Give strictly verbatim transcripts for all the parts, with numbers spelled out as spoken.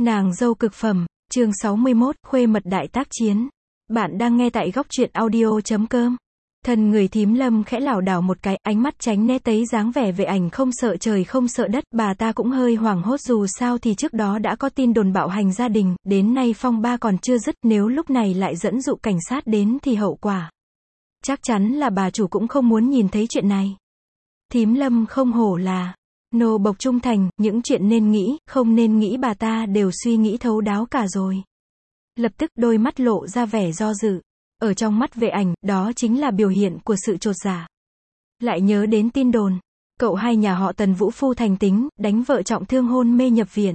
Nàng dâu cực phẩm, chương sáu mươi mốt, khuê mật đại tác chiến. Bạn đang nghe tại góc truyện audio chấm com. Thân người thím Lâm khẽ lảo đảo một cái, ánh mắt tránh né tấy dáng vẻ vệ ảnh không sợ trời không sợ đất, bà ta cũng hơi hoảng hốt dù sao thì trước đó đã có tin đồn bạo hành gia đình, đến nay phong ba còn chưa dứt, nếu lúc này lại dẫn dụ cảnh sát đến thì hậu quả. Chắc chắn là bà chủ cũng không muốn nhìn thấy chuyện này. Thím Lâm không hổ là nô bộc trung thành, những chuyện nên nghĩ, không nên nghĩ bà ta đều suy nghĩ thấu đáo cả rồi. Lập tức đôi mắt lộ ra vẻ do dự. Ở trong mắt vệ ảnh, đó chính là biểu hiện của sự chột dạ. Lại nhớ đến tin đồn, cậu hai nhà họ Tần vũ phu thành tính, đánh vợ trọng thương hôn mê nhập viện.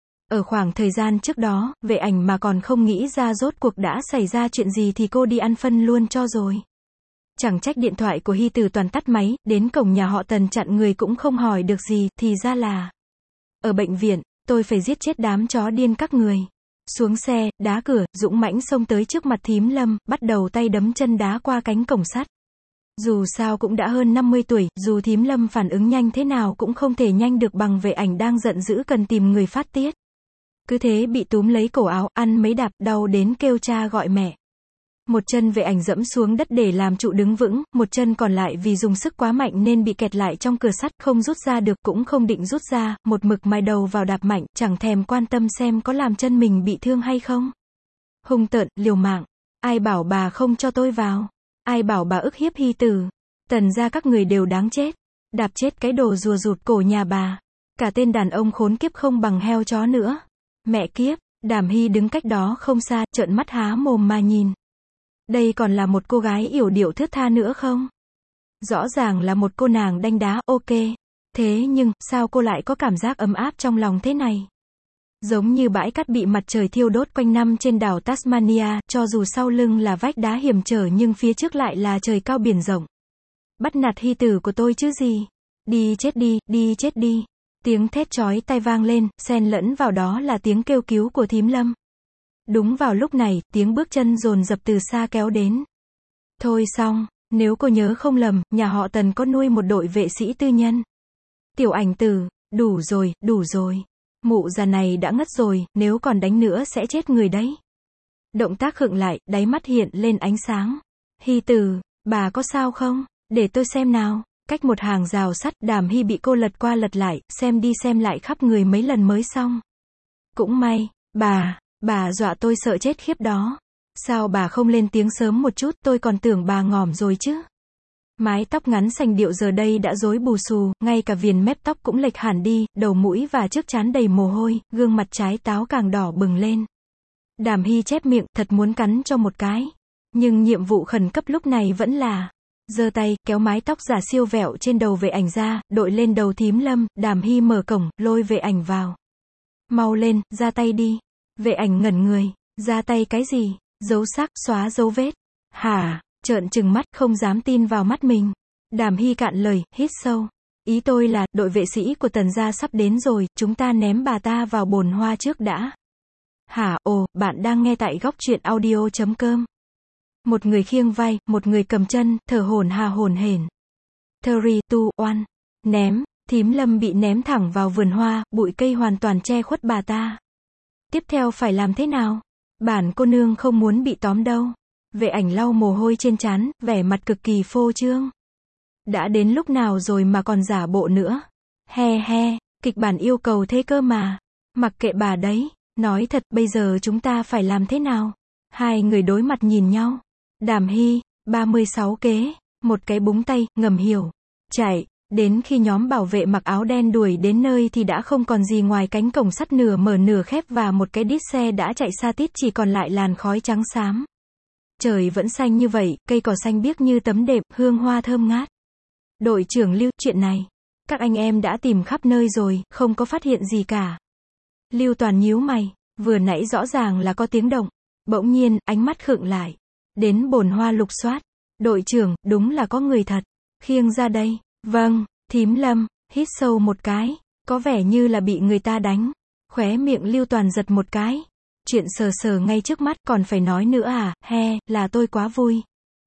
Ở khoảng thời gian trước đó, vệ ảnh mà còn không nghĩ ra rốt cuộc đã xảy ra chuyện gì thì cô đi ăn phân luôn cho rồi. Chẳng trách điện thoại của Hy Từ toàn tắt máy, đến cổng nhà họ Tần chặn người cũng không hỏi được gì, thì ra là ở bệnh viện, tôi phải giết chết đám chó điên các người. Xuống xe, đá cửa, dũng mãnh xông tới trước mặt thím Lâm, bắt đầu tay đấm chân đá qua cánh cổng sắt. Dù sao cũng đã hơn năm mươi tuổi, dù thím Lâm phản ứng nhanh thế nào cũng không thể nhanh được bằng vệ ảnh đang giận dữ cần tìm người phát tiết. Cứ thế bị túm lấy cổ áo, ăn mấy đạp, đau đến kêu cha gọi mẹ. Một chân vệ ảnh dẫm xuống đất để làm trụ đứng vững, một chân còn lại vì dùng sức quá mạnh nên bị kẹt lại trong cửa sắt, không rút ra được, cũng không định rút ra, một mực mài đầu vào đạp mạnh, chẳng thèm quan tâm xem có làm chân mình bị thương hay không. Hung tợn, liều mạng. Ai bảo bà không cho tôi vào? Ai bảo bà ức hiếp Hy Tử? Tần gia các người đều đáng chết. Đạp chết cái đồ rùa rụt cổ nhà bà. Cả tên đàn ông khốn kiếp không bằng heo chó nữa. Mẹ kiếp, Đàm Hy đứng cách đó không xa, trợn mắt há mồm mà nhìn. Đây còn là một cô gái yểu điệu thướt tha nữa không? Rõ ràng là một cô nàng đanh đá, ok. Thế nhưng, sao cô lại có cảm giác ấm áp trong lòng thế này? Giống như bãi cát bị mặt trời thiêu đốt quanh năm trên đảo Tasmania, cho dù sau lưng là vách đá hiểm trở nhưng phía trước lại là trời cao biển rộng. Bắt nạt Hy Tử của tôi chứ gì? Đi chết đi, đi chết đi. Tiếng thét chói tai vang lên, xen lẫn vào đó là tiếng kêu cứu của thím Lâm. Đúng vào lúc này, tiếng bước chân dồn dập từ xa kéo đến. Thôi xong, nếu cô nhớ không lầm, nhà họ Tần có nuôi một đội vệ sĩ tư nhân. Tiểu Ảnh Tử, đủ rồi, đủ rồi. Mụ già này đã ngất rồi, nếu còn đánh nữa sẽ chết người đấy. Động tác khựng lại, đáy mắt hiện lên ánh sáng. Hy Tử, bà có sao không? Để tôi xem nào. Cách một hàng rào sắt, Đàm Hy bị cô lật qua lật lại, xem đi xem lại khắp người mấy lần mới xong. Cũng may, bà... Bà dọa tôi sợ chết khiếp đó. Sao bà không lên tiếng sớm một chút, tôi còn tưởng bà ngỏm rồi chứ. Mái tóc ngắn sành điệu giờ đây đã rối bù xù, ngay cả viền mép tóc cũng lệch hẳn đi, đầu mũi và trước trán đầy mồ hôi, gương mặt trái táo càng đỏ bừng lên. Đàm Hy chép miệng, thật muốn cắn cho một cái. Nhưng nhiệm vụ khẩn cấp lúc này vẫn là giơ tay, kéo mái tóc giả siêu vẹo trên đầu vệ ảnh ra, đội lên đầu thím Lâm. Đàm Hy mở cổng, lôi vệ ảnh vào. Mau lên, ra tay đi. Vệ ảnh ngẩn người, ra tay cái gì? Giấu xác, xóa dấu vết. Hả? Trợn trừng mắt, không dám tin vào mắt mình. Đàm Hy cạn lời, hít sâu. Ý tôi là, đội vệ sĩ của Tần gia sắp đến rồi, chúng ta ném bà ta vào bồn hoa trước đã. Hả? Ồ, bạn đang nghe tại góc truyện audio chấm com. Một người khiêng vai, một người cầm chân, thở hổn hà hổn hển. Three, two, one. Ném. Thím Lâm bị ném thẳng vào vườn hoa, bụi cây hoàn toàn che khuất bà ta. Tiếp theo phải làm thế nào? Bản cô nương không muốn bị tóm đâu. Vệ ảnh lau mồ hôi trên trán, vẻ mặt cực kỳ phô trương. Đã đến lúc nào rồi mà còn giả bộ nữa? He he, kịch bản yêu cầu thế cơ mà. Mặc kệ bà đấy. Nói thật, bây giờ chúng ta phải làm thế nào? Hai người đối mặt nhìn nhau. Đàm Hy, ba mươi sáu kế, một cái búng tay, ngầm hiểu. Chạy. Đến khi nhóm bảo vệ mặc áo đen đuổi đến nơi thì đã không còn gì ngoài cánh cổng sắt nửa mở nửa khép và một cái đít xe đã chạy xa tít, chỉ còn lại làn khói trắng xám. Trời vẫn xanh như vậy, cây cỏ xanh biếc như tấm đệm, hương hoa thơm ngát. Đội trưởng Lưu, chuyện này, các anh em đã tìm khắp nơi rồi, không có phát hiện gì cả. Lưu Toàn nhíu mày, vừa nãy rõ ràng là có tiếng động. Bỗng nhiên, ánh mắt khựng lại. Đến bồn hoa lục soát. Đội trưởng, đúng là có người thật. Khiêng ra đây. Vâng, thím Lâm, hít sâu một cái, có vẻ như là bị người ta đánh. Khóe miệng Lưu Toàn giật một cái. Chuyện sờ sờ ngay trước mắt còn phải nói nữa à, he, là tôi quá vui.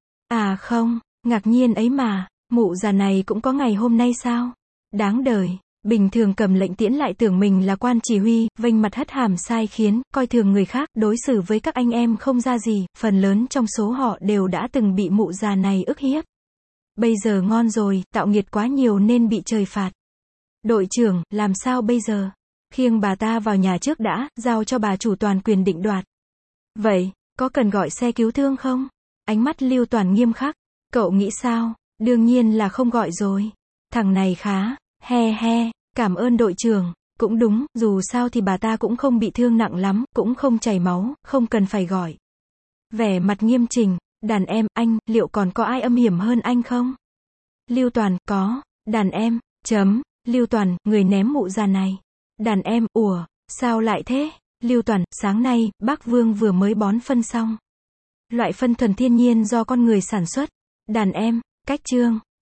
À không, ngạc nhiên ấy mà, mụ già này cũng có ngày hôm nay sao? Đáng đời, Bình thường cầm lệnh tiễn lại tưởng mình là quan chỉ huy, vênh mặt hất hàm sai khiến, coi thường người khác, đối xử với các anh em không ra gì, phần lớn trong số họ đều đã từng bị mụ già này ức hiếp. Bây giờ ngon rồi, tạo nghiệt quá nhiều nên bị trời phạt. Đội trưởng, làm sao bây giờ? Khiêng bà ta vào nhà trước đã, giao cho bà chủ toàn quyền định đoạt. Vậy, có cần gọi xe cứu thương không? Ánh mắt Lưu Toàn nghiêm khắc. Cậu nghĩ sao? Đương nhiên là không gọi rồi. Thằng này khá, he he, cảm ơn đội trưởng. Cũng đúng, dù sao thì bà ta cũng không bị thương nặng lắm, cũng không chảy máu, không cần phải gọi. Vẻ mặt nghiêm chỉnh, đàn em, anh, liệu còn có ai âm hiểm hơn anh không? Lưu Toàn, có, đàn em, chấm, Lưu Toàn, người ném mụ già này. Đàn em, ủa, sao lại thế? Lưu Toàn, sáng nay, bác Vương vừa mới bón phân xong. Loại phân thuần thiên nhiên do con người sản xuất. Đàn em, cách chương.